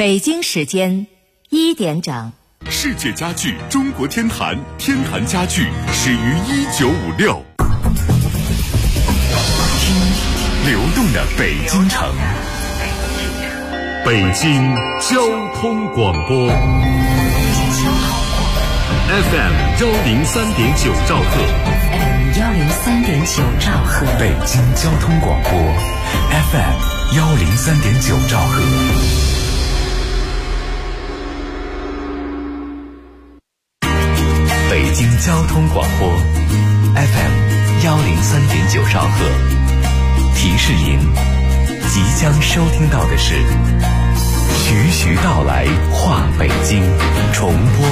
北京时间1点整。 世界家具中国天坛，天坛家具始于1956。听流动的北京城，北京交通广播 FM 103.9兆赫 103.9兆赫， 北京交通广播 FM 103.9兆赫。北京交通广播 FM 103.9兆赫，提示您即将收听到的是徐徐道来话北京重播。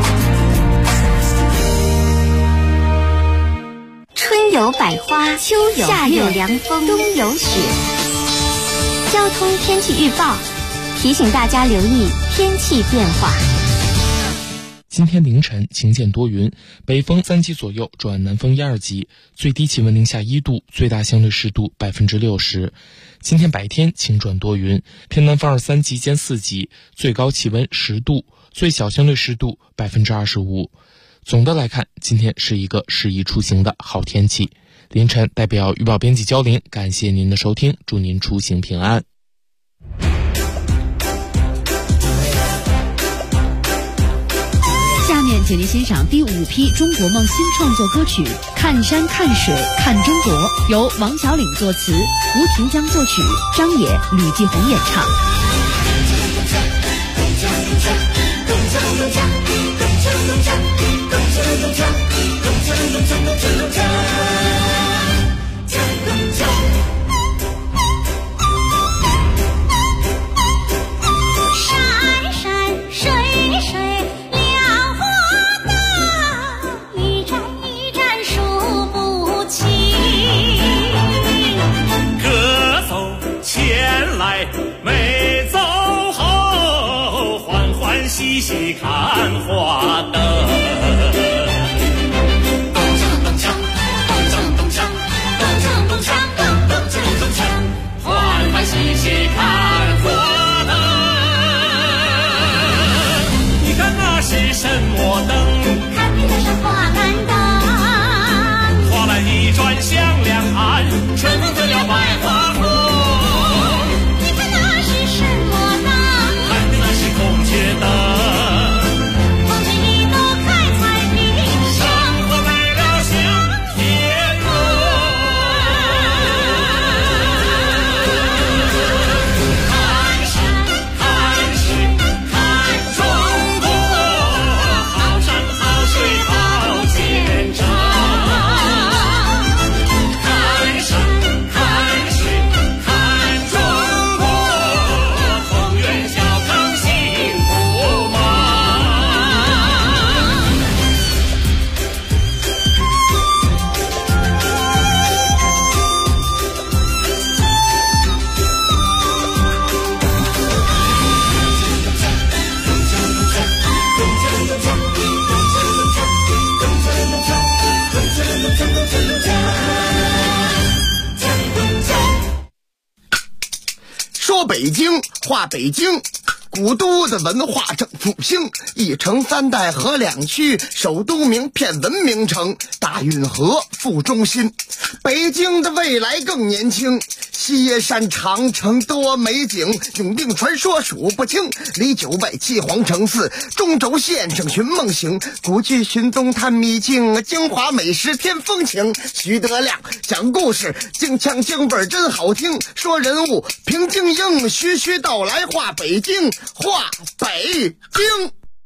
春有百花，秋有夏有凉风，冬有雪。交通天气预报提醒大家留意天气变化。 今天凌晨晴间多云，北风3级左右转南风1、2级，最低气温零下1度，最大相对湿度60%。今天白天晴转多云，偏南风2、3级兼4级，最高气温10度，最小相对湿度25%。总的来看，今天是一个适宜出行的好天气。凌晨代表预报编辑焦林，感谢您的收听，祝您出行平安。 下面请您欣赏第5批中国梦新创作歌曲《看山看水看中国》，由王小岭作词，吴庭江作曲，张也、吕继红演唱。 山山水水两花灯，一盏一盏数不清。 歌走前来没走后，欢欢喜喜看花灯。喜喜看花灯，你看那是什么灯？ 看那是花篮灯， 花篮一转向两岸，春风醉了百花红。 你看那是什么灯？ 看那是孔雀灯。 孔雀一朵开彩屏， 上河来了向天歌。 说北京话北京，古都的文化正复兴，一城3代合2区，首都名片文明城，大运河副中心。北京的未来更年轻，西耶山长城多美景，永定传说数不清，离9外7皇城4，中轴线上寻梦行，古去寻东探秘境，京华美食添风情。徐德亮讲故事，京腔京味真好听，说人物评京英，徐徐道来话北京，话北京。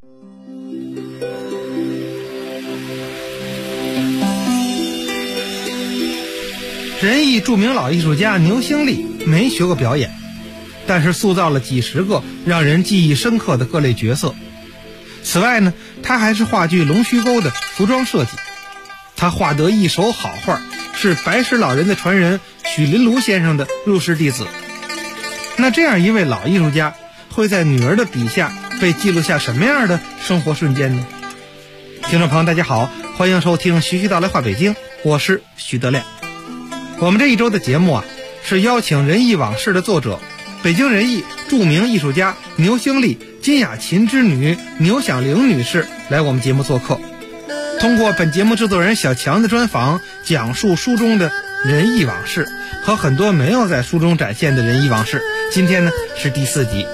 仁义著名老艺术家牛兴利没学过表演，但是塑造了几十个让人记忆深刻的各类角色。此外呢，他还是话剧《龙须沟》的服装设计。他画得一手好画，是白石老人的传人许林庐先生的入室弟子。那这样一位老艺术家，会在女儿的笔下被记录下什么样的生活瞬间呢？听众朋友大家好，欢迎收听徐徐道来话北京，我是徐德亮。我们这一周的节目是邀请仁义往事的作者北京人艺著名艺术家牛兴利、金雅琴之女牛响玲女士来我们节目做客。通过本节目制作人小强的专访，讲述书中的人艺往事和很多没有在书中展现的人艺往事。今天呢是第4集。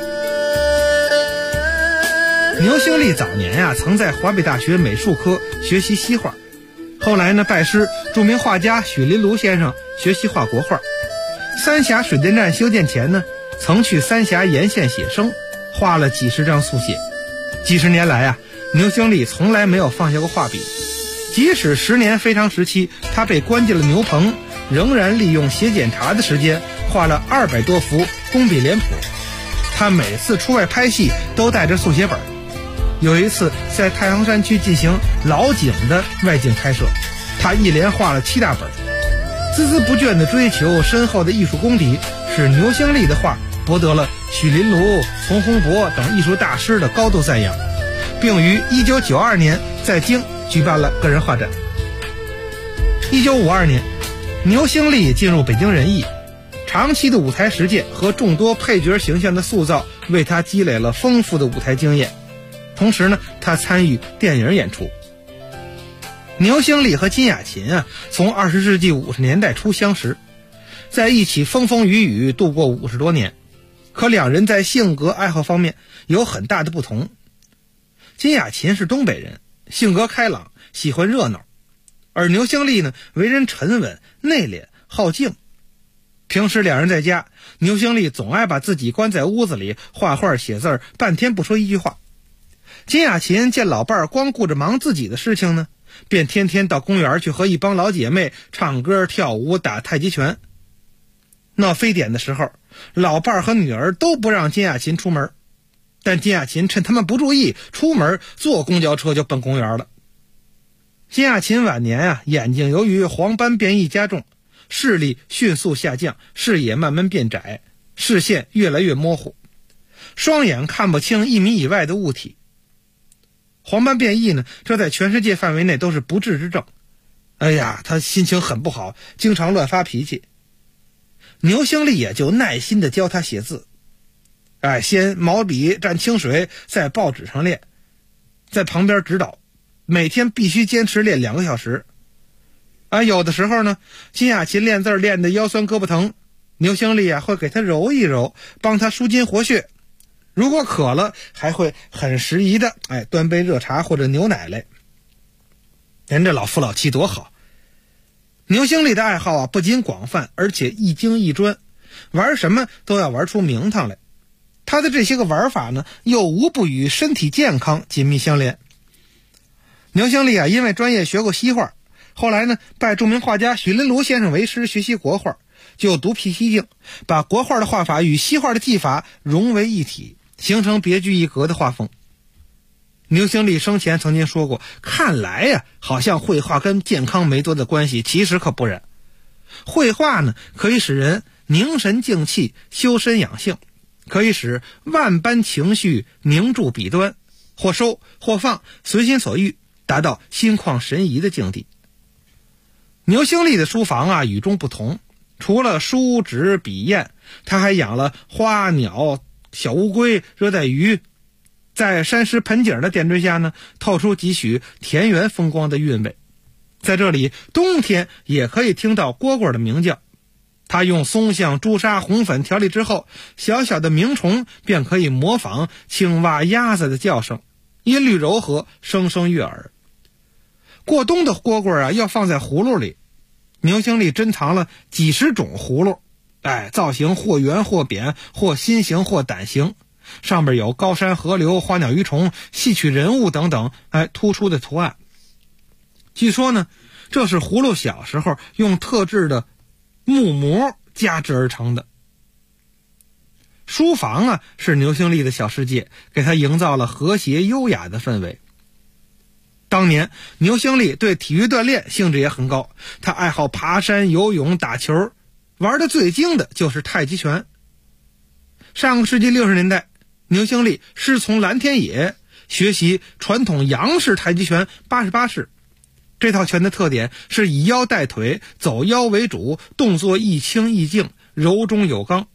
牛兴利早年曾在华北大学美术科学习西画，后来呢拜师著名画家许麟庐先生学习画国画。三峡水电站修建前呢，曾去三峡沿线写生，画了几十张速写。几十年来牛兴利从来没有放下过画笔，即使10年非常时期他被关进了牛棚，仍然利用写检查的时间画了200多幅工笔脸谱。他每次出外拍戏都带着速写本。有一次在太行山区进行老井的外景拍摄，他一连画了7大本。孜孜不倦地追求深厚的艺术功底，使牛兴利的画博得了许麟庐、丛洪博等艺术大师的高度赞扬，并于1992年在京举办了个人画展。1952年，牛兴利进入北京人艺，长期的舞台实践和众多配角形象的塑造为他积累了丰富的舞台经验。同时呢，他参与电影演出。牛兴利和金雅琴从20世纪50年代初相识，在一起风风雨雨度过50多年，可两人在性格爱好方面有很大的不同。金雅琴是东北人，性格开朗，喜欢热闹，而牛兴利呢，为人沉稳内敛好静。平时两人在家，牛兴利总爱把自己关在屋子里画画写字，半天不说一句话。金雅琴见老伴儿光顾着忙自己的事情呢，便天天到公园去和一帮老姐妹唱歌跳舞打太极拳。闹非典的时候，老伴儿和女儿都不让金雅琴出门，但金雅琴趁他们不注意，出门坐公交车就奔公园了。金雅琴晚年眼睛由于黄斑变异加重，视力迅速下降，视野慢慢变窄，视线越来越模糊，双眼看不清1米以外的物体。黄斑变异呢，这在全世界范围内都是不治之症。他心情很不好，经常乱发脾气。牛兴利也就耐心地教他写字。先毛笔蘸清水，在报纸上练，在旁边指导，每天必须坚持练2个小时。有的时候呢，金雅琴练字练得腰酸胳膊疼，牛兴利会给他揉一揉，帮他舒筋活血。如果渴了，还会很适宜的端杯热茶或者牛奶来。人这老夫老妻多好。牛兴利的爱好不仅广泛，而且一精一专，玩什么都要玩出名堂来。他的这些个玩法呢，又无不与身体健康紧密相连。牛兴利因为专业学过西画，后来呢拜著名画家许麟庐先生为师学习国画，就独辟蹊径，把国画的画法与西画的技法融为一体，形成别具一格的画风。牛兴利生前曾经说过，看来好像绘画跟健康没多大关系，其实可不然。绘画呢，可以使人凝神静气，修身养性，可以使万般情绪凝住笔端，或收或放，随心所欲，达到心旷神怡的境地。牛兴利的书房与众不同，除了书纸笔砚，他还养了花鸟小乌龟、热带鱼，在山石盆景的点缀下呢，透出几许田园风光的韵味。在这里，冬天也可以听到蝈蝈的鸣叫。他用松香、朱砂、红粉调理之后，小小的鸣虫便可以模仿青蛙、鸭子的叫声，音律柔和，声声悦耳。过冬的蝈蝈要放在葫芦里，牛兴利珍藏了几十种葫芦，造型或圆或扁，或心形或胆形，上边有高山河流、花鸟鱼虫、戏曲人物等等突出的图案。据说呢，这是葫芦小时候用特制的木膜加制而成的。书房是牛兴利的小世界，给他营造了和谐优雅的氛围。当年牛兴利对体育锻炼兴致也很高，他爱好爬山、游泳、打球，玩得最精的就是太极拳。上个世纪60年代，牛兴利师从蓝天野，学习传统杨式太极拳88式。这套拳的特点是以腰带腿，走腰为主，动作一轻一静，柔中有刚。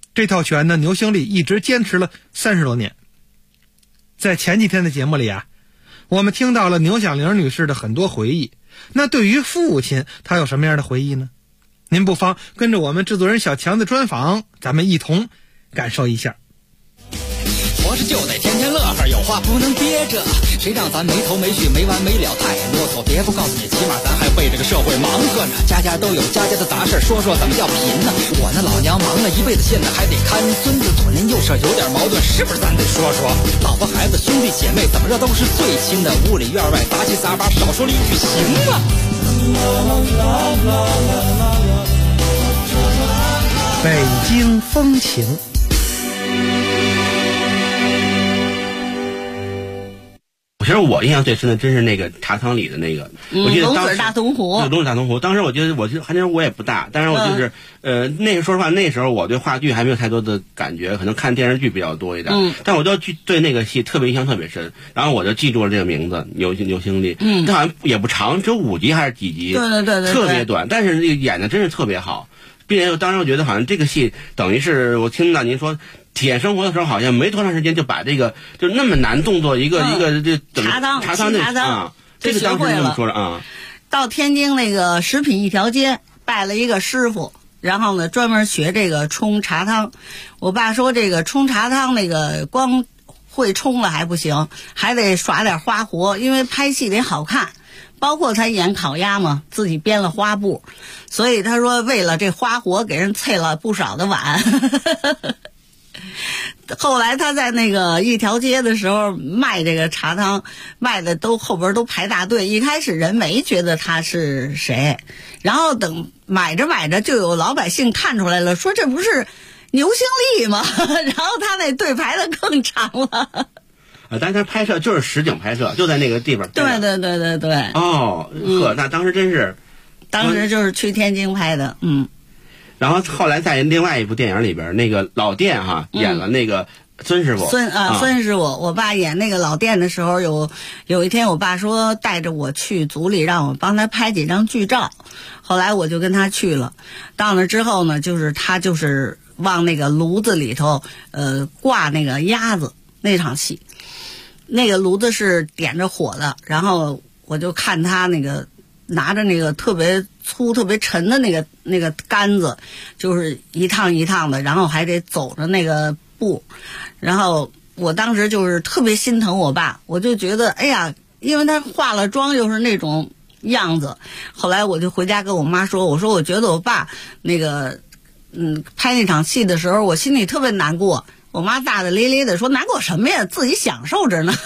这套拳呢，牛兴利一直坚持了30多年。在前几天的节目里啊，我们听到了牛小玲女士的很多回忆。那对于父亲，她有什么样的回忆呢？您不妨跟着我们制作人小强的专访，咱们一同感受一下。 活着就得天天乐呵，有话不能憋着，谁让咱没头没绪没完没了太啰嗦。别不告诉你，起码咱还为这个社会忙活呢。家家都有家家的杂事，说说怎么叫贫呢？我那老娘忙了一辈子，现在还得看孙子，左邻右舍有点矛盾，是不是咱得说说？老婆孩子兄弟姐妹怎么着都是最亲的，屋里院外杂七杂八，少说了一句行吗？ 北京风情。 其实我印象最深的真是那个茶汤里的那个，我记得当时龙子大东湖， 龙子大东湖。当时我觉得还真我也不大，但是我就是那个说实话，那时候我对话剧还没有太多的感觉，可能看电视剧比较多一点。但我就对那个戏特别印象特别深，然后我就记住了这个名字牛兴利。它好像也不长，只有5集还是几集？对，特别短，但是演的真是特别好，并且当时我觉得好像这个戏等于是我听到您说。体验生活的时候，好像没多长时间就把这个就那么难动作一个这茶汤这个当时这么说的啊。 到天津那个食品一条街拜了一个师傅，然后呢专门学这个冲茶汤。我爸说这个冲茶汤那个光会冲了还不行，还得耍点花活，因为拍戏得好看。包括他演烤鸭嘛，自己编了花布，所以他说为了这花活给人啐了不少的碗。后来他在那个一条街的时候卖这个茶汤，卖的都后边都排大队。一开始人没觉得他是谁，然后等买着买着就有老百姓看出来了，说这不是牛兴利吗？然后他那队排的更长了。 但是他拍摄就是实景拍摄，就在那个地方。 对。 哦，那当时真是， 当时就是去天津拍的， 然后后来在另外一部电影里边，那个老店演了那个孙师傅。 孙师傅，我爸演那个老店的时候，有一天我爸说带着我去组里，让我帮他拍几张剧照。后来我就跟他去了，到那之后呢，就是他就是往那个炉子里头挂那个鸭子那场戏，那个炉子是点着火的，然后我就看他那个拿着那个特别粗特别沉的那个杆子，就是一趟一趟的，然后还得走着那个步，然后我当时就是特别心疼我爸，我就觉得哎呀，因为他化了妆又是那种样子。后来我就回家跟我妈说，我说我觉得我爸那个拍那场戏的时候，我心里特别难过。我妈大大咧咧的说，难过什么呀，自己享受着呢。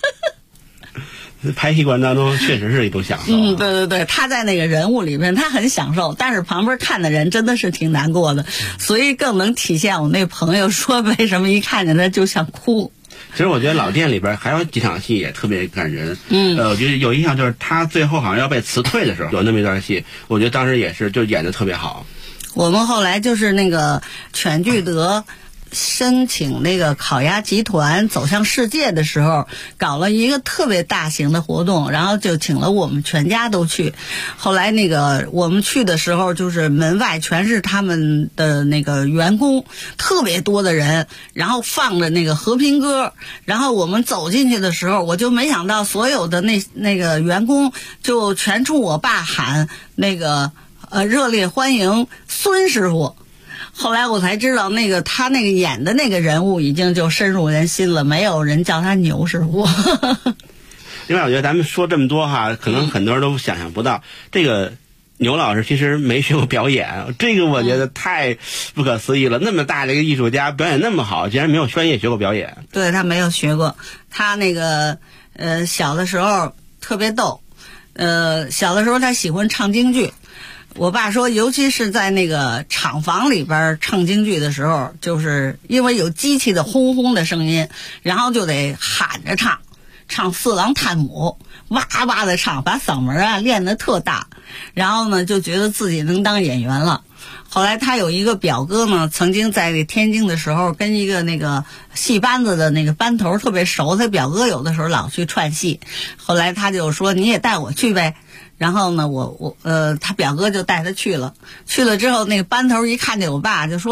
拍戏过程当中确实是一种享受。 对，他在那个人物里面他很享受，但是旁边看的人真的是挺难过的，所以更能体现我那朋友说为什么一看见他就想哭。 其实我觉得老店里边还有几场戏也特别感人。我觉得有印象就是他最后好像要被辞退的时候，有那么一段戏，我觉得当时也是就演得特别好。 我们后来就是那个全聚德申请那个烤鸭集团走向世界的时候，搞了一个特别大型的活动，然后就请了我们全家都去。后来那个我们去的时候，就是门外全是他们的那个员工，特别多的人，然后放着那个和平歌，然后我们走进去的时候，我就没想到所有的那个员工就全冲我爸喊那个热烈欢迎孙师傅。后来我才知道，他那个演的那个人物已经就深入人心了，没有人叫他牛师傅。 另外，我觉得咱们说这么多可能很多人都想象不到，这个牛老师其实没学过表演，这个我觉得太不可思议了。那么大的一个艺术家，表演那么好，竟然没有专业学过表演。 对，他没有学过，他那个小的时候特别逗，小的时候他喜欢唱京剧。我爸说，尤其是在那个厂房里边唱京剧的时候，就是因为有机器的轰轰的声音，然后就得喊着唱四郎探母，哇哇的唱，把嗓门练得特大，然后呢就觉得自己能当演员了。后来他有一个表哥呢，曾经在天津的时候跟一个那个戏班子的那个班头特别熟，他表哥有的时候老去串戏，后来他就说你也带我去呗。然后呢，他表哥就带他去了之后，那个班头一看见我爸就说了，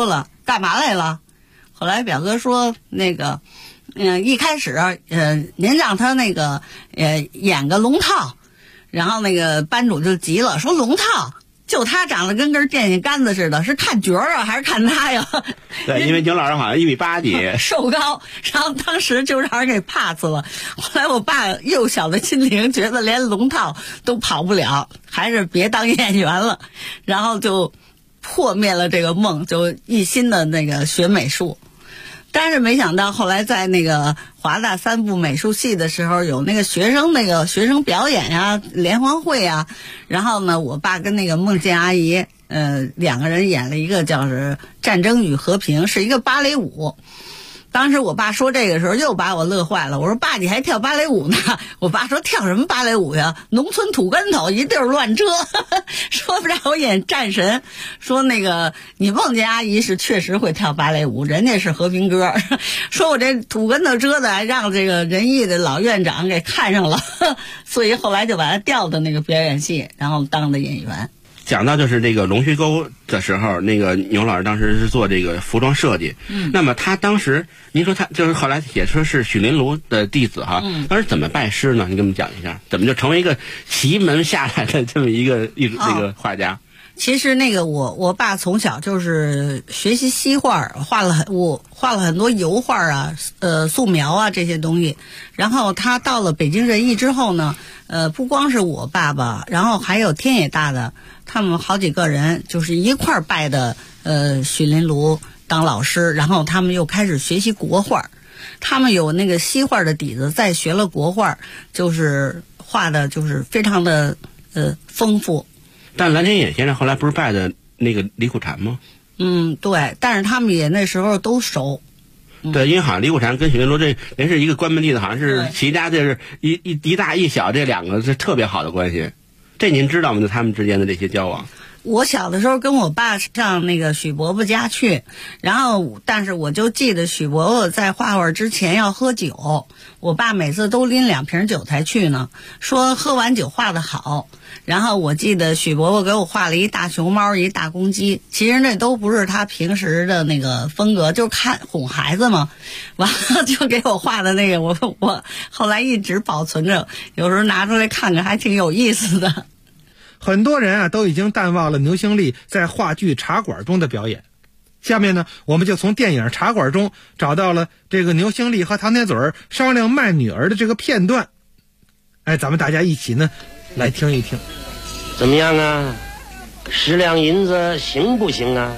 干嘛来了？后来表哥说那个，一开始您让他那个演个龙套，然后那个班主就急了，说龙套。就他长得跟根电线杆子似的，是看角儿啊，还是看他呀？ 对，因为牛老师好像1.8米几， 瘦高，然后当时就让人给 pass 了。后来我爸幼小的心灵觉得连龙套都跑不了，还是别当演员了，然后就破灭了这个梦，就一心的那个学美术。但是没想到后来在那个华大3部美术系的时候，有那个学生表演呀、联欢会呀，然后呢，我爸跟那个孟建阿姨，两个人演了一个叫是《战争与和平》，是一个芭蕾舞。当时我爸说这个时候又把我乐坏了，我说爸你还跳芭蕾舞呢？我爸说跳什么芭蕾舞呀？农村土跟头一地儿乱遮，说让我演战神，说那个你梦见阿姨是确实会跳芭蕾舞，人家是和平歌，说我这土跟头遮的还让这个仁义的老院长给看上了，所以后来就把他调到那个表演系，然后当的演员。 讲到就是这个龙须沟的时候，那个牛老师当时是做这个服装设计。那么他当时，您说他就是后来也说是许麟庐的弟子哈，当时怎么拜师呢？你给我们讲一下，怎么就成为一个奇门下来的这么一个那个画家？ 其实那个我爸从小就是学习西画，我画了很多油画啊，素描啊这些东西。然后他到了北京人艺之后呢，不光是我爸爸，然后还有天野大的，他们好几个人就是一块儿拜的许麟庐当老师，然后他们又开始学习国画，他们有那个西画的底子，再学了国画，就是画的就是非常的丰富。 但蓝天野先生后来不是拜的那个李苦禅吗？ 对，但是他们也那时候都熟。 对，因为好像李苦禅跟许麟庐这人是一个关门弟子，好像是齐家就是一大一小这两个是特别好的关系。这您知道吗？就他们之间的这些交往。 我小的时候跟我爸上那个许伯伯家去，然后但是我就记得许伯伯在画画之前要喝酒，我爸每次都拎2瓶酒才去呢，说喝完酒画得好。然后我记得许伯伯给我画了一大熊猫一大公鸡，其实那都不是他平时的那个风格，就看哄孩子嘛，完了就给我画的那个，我后来一直保存着，有时候拿出来看看还挺有意思的。 很多人啊都已经淡忘了牛兴利在话剧《茶馆》中的表演。下面呢，我们就从电影《茶馆》中找到了这个牛兴利和唐铁嘴商量卖女儿的这个片段。咱们大家一起呢来听一听。 怎么样啊？10两银子行不行啊？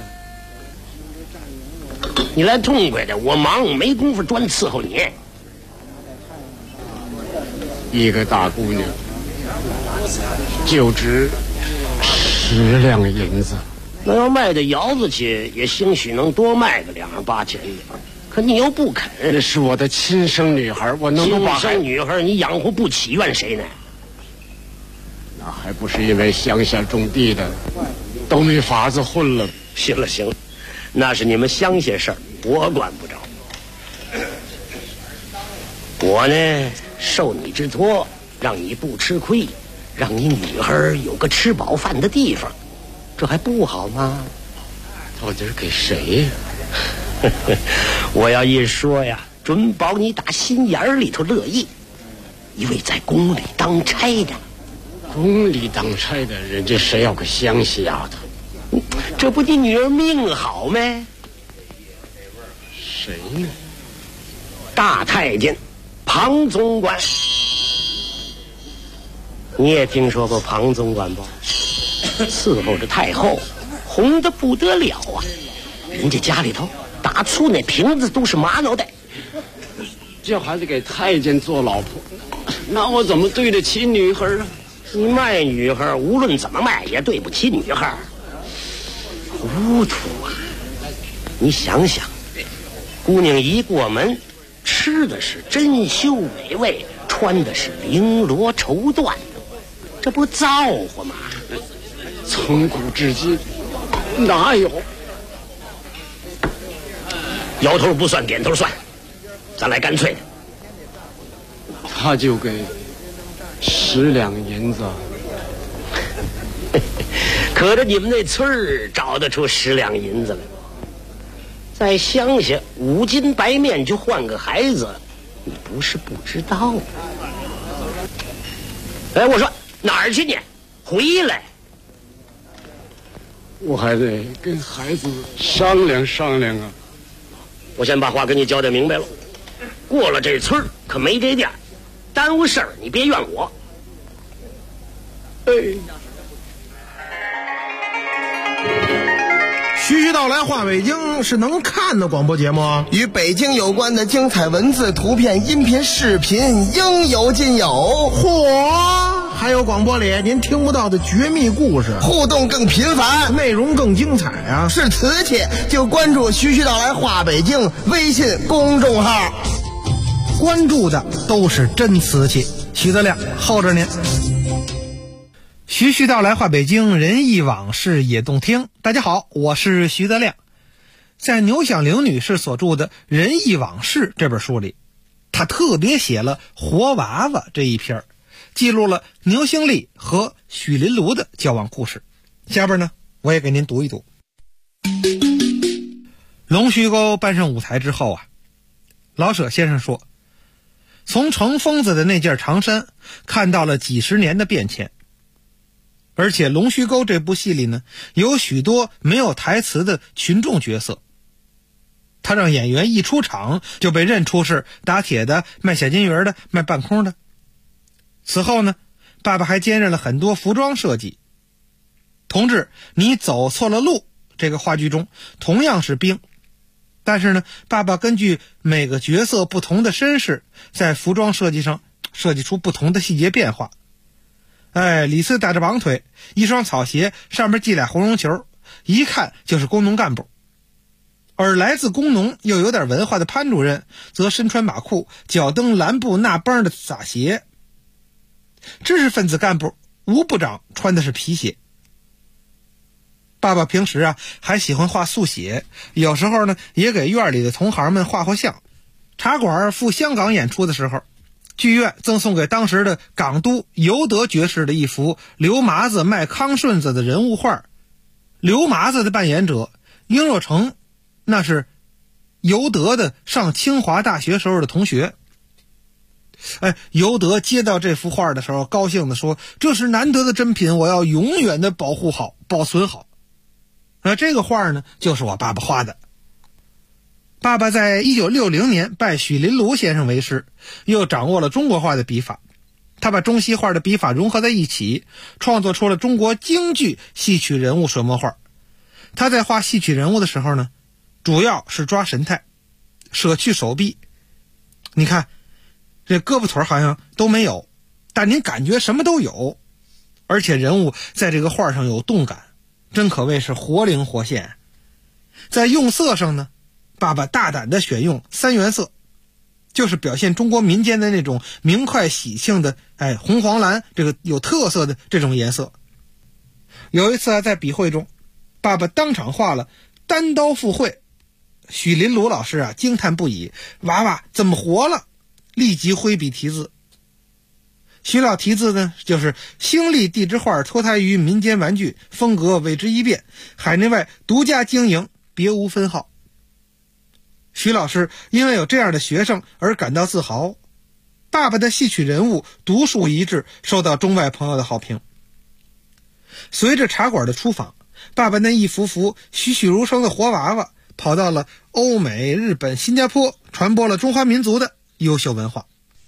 你来痛快的，我忙没工夫专伺候你。 一个大姑娘就值10两银子， 那要卖到窑子去，也兴许能多卖个2、8钱的。可你又不肯。 这是我的亲生女孩，我能不把亲生女孩你养活不起，怨谁呢？ 那还不是因为乡下种地的都没法子混了。 行了，那是你们乡下事儿，我管不着。我呢，受你之托，让你不吃亏，让你女孩有个吃饱饭的地方，这还不好吗？ 到底是给谁呀？ 我要一说呀，准保你打心眼里头乐意。一位在宫里当差的， 宫里当差的人家谁要个乡下丫头？ 这不你女儿命好没？ 谁呢？ 大太监庞总管。你也听说过庞总管不？伺候着太后，红得不得了啊！人家家里头打醋那瓶子都是马脑袋。 这还得给太监做老婆，那我怎么对得起女孩啊？ 你卖女孩，无论怎么卖也对不起女孩。糊涂啊！你想想，姑娘一过门，吃的是珍馐美味，穿的是绫罗绸缎，这不造化吗？ 从古至今哪有？ 摇头不算，点头算，咱来干脆的。 他就给10两银子。 可着你们那村儿找得出10两银子来。 在乡下5斤白面就换个孩子，你不是不知道。哎，我说哪儿去呢？回来！ 我还得跟孩子商量商量啊。 我先把话跟你交代明白了，过了这村可没这店，耽误事儿你别怨我。 哎。 徐徐道来话北京是能看的广播节目， 与北京有关的精彩文字、图片、音频、视频应有尽有。 嚯！还有广播里您听不到的绝密故事， 互动更频繁， 内容更精彩啊！ 是瓷器就关注徐徐道来话北京微信公众号， 关注的都是真瓷器。徐德亮候着您。徐徐道来话北京，人忆往事也动听。大家好，我是徐德亮。在牛响玲女士所著的《人忆往事》这本书里，她特别写了活娃娃这一篇，记录了牛兴利和许林庐的交往故事。下边呢，我也给您读一读。龙须沟搬上舞台之后啊，老舍先生说，从程疯子的那件长衫看到了几十年的变迁。而且龙须沟这部戏里呢，有许多没有台词的群众角色，他让演员一出场就被认出是打铁的、卖小金鱼的、卖半空的。此后呢，爸爸还兼任了很多服装设计。同志，你走错了路这个话剧中同样是兵，但是呢，爸爸根据每个角色不同的身世，在服装设计上设计出不同的细节变化。哎，李四打着绑腿，一双草鞋上面系俩红绒球，一看就是工农干部。而来自工农又有点文化的潘主任，则身穿马裤，脚蹬蓝布纳崩的洒鞋。知识分子干部吴部长穿的是皮鞋。爸爸平时还喜欢画速写，有时候呢也给院里的同行们画像。茶馆赴香港演出的时候，剧院赠送给当时的港督尤德爵士的一幅刘麻子卖康顺子的人物画。刘麻子的扮演者殷若成，那是尤德的上清华大学时候的同学。尤德接到这幅画的时候，高兴地说，这是难得的珍品，我要永远的保护好、保存好。这个画呢，就是我爸爸画的。爸爸在1960年拜许林庐先生为师，又掌握了中国画的笔法。他把中西画的笔法融合在一起，创作出了中国京剧戏曲人物水墨画。他在画戏曲人物的时候呢，主要是抓神态，舍去手臂。你看，这胳膊腿好像都没有，但您感觉什么都有，而且人物在这个画上有动感，真可谓是活灵活现。在用色上呢，爸爸大胆地选用3原色，就是表现中国民间的那种明快喜庆的红黄蓝这个有特色的这种颜色。有一次在笔会中，爸爸当场画了单刀赴会，许林庐老师惊叹不已，娃娃怎么活了，立即挥笔题字。许老题字呢，就是兴利地质画脱胎于民间玩具，风格为之一变，海内外独家经营，别无分号。徐老师因为有这样的学生而感到自豪，爸爸的戏曲人物独树一帜，受到中外朋友的好评。随着茶馆的出访，爸爸那一幅幅栩栩如生的活娃娃跑到了欧美、日本、新加坡，传播了中华民族的优秀文化。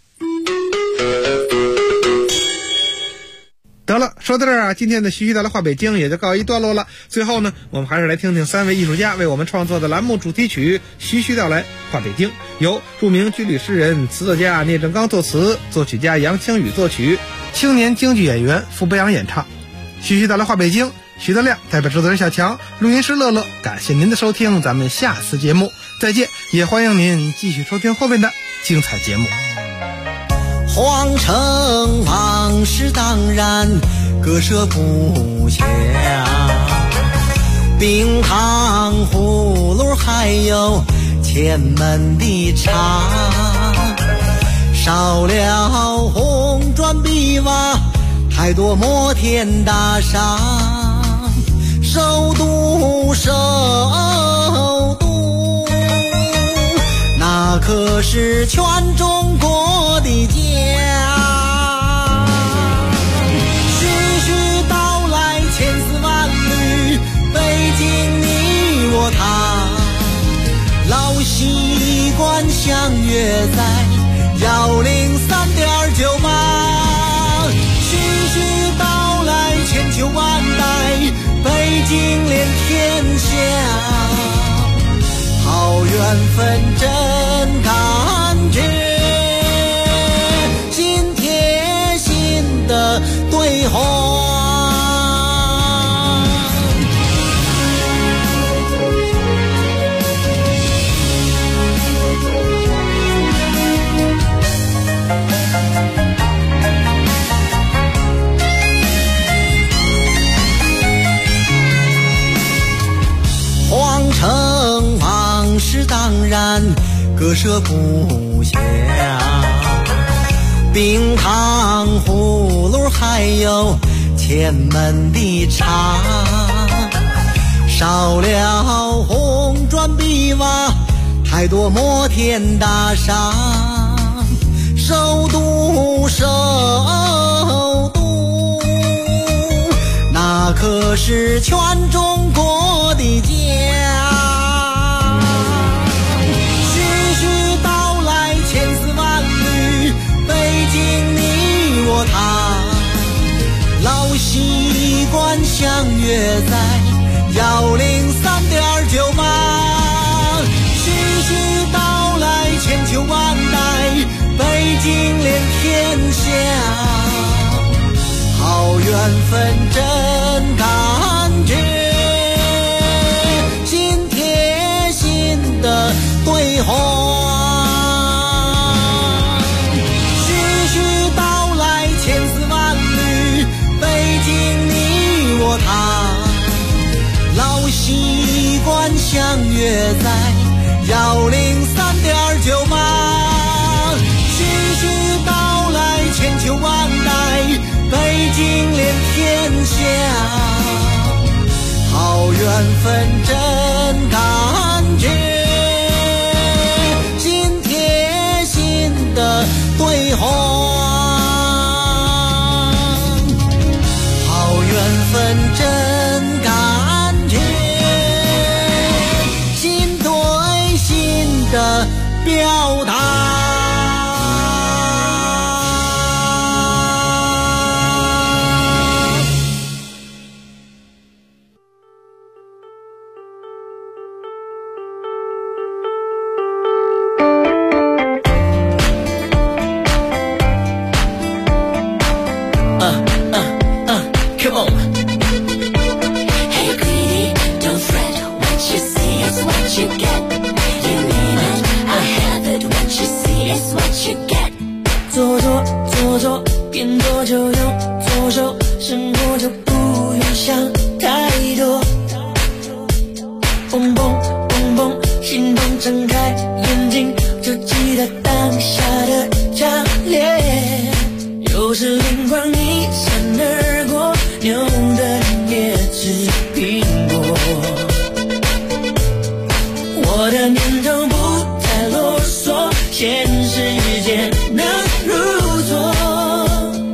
得了，说到这儿今天的徐徐道来话北京也就告一段落了。最后呢，我们还是来听听3位艺术家为我们创作的栏目主题曲《徐徐道来话北京》，由著名军旅诗人、词作家聂政刚作词，作曲家杨清宇作曲，青年京剧演员傅北阳演唱。徐徐道来话北京，徐德亮代表制作人小强，录音师乐乐，感谢您的收听，咱们下次节目再见，也欢迎您继续收听后面的精彩节目。 皇城往事当然割舍不下，冰糖葫芦还有前门的茶，少了红砖碧瓦，太多摩天大厦，首都可是全中国的家。徐徐道来千丝万缕，北京你我他，老习惯相约在103.98。徐徐道来千秋万代，北京连天下。好缘分真感觉，心贴心的对话。皇城往事当然割舍不下，冰糖葫芦还有前门的茶，少了红砖碧瓦，太多摩天大厦。首都首都，那可是全中国的家。徐徐道来千丝万缕，北京你我他，老习惯相约在103.98。徐徐道来千秋万代，北京连天下。好缘分真感觉，心贴心的对话。徐徐道来千丝万缕，北京你我他，老习惯相约在103.98。徐徐道来千秋万代，北京连天下。好缘分真感觉，心贴心的对话。好缘分真感觉，心对心的表达。 Come on. Hey, greedy, don't fret. What you see is what you get. You need it, I have it. What you see is what you get. 做做，边做就用左手，生活就不用想太多。蹦蹦蹦蹦，心动睁开眼睛，就记得当下的强烈。有时灵光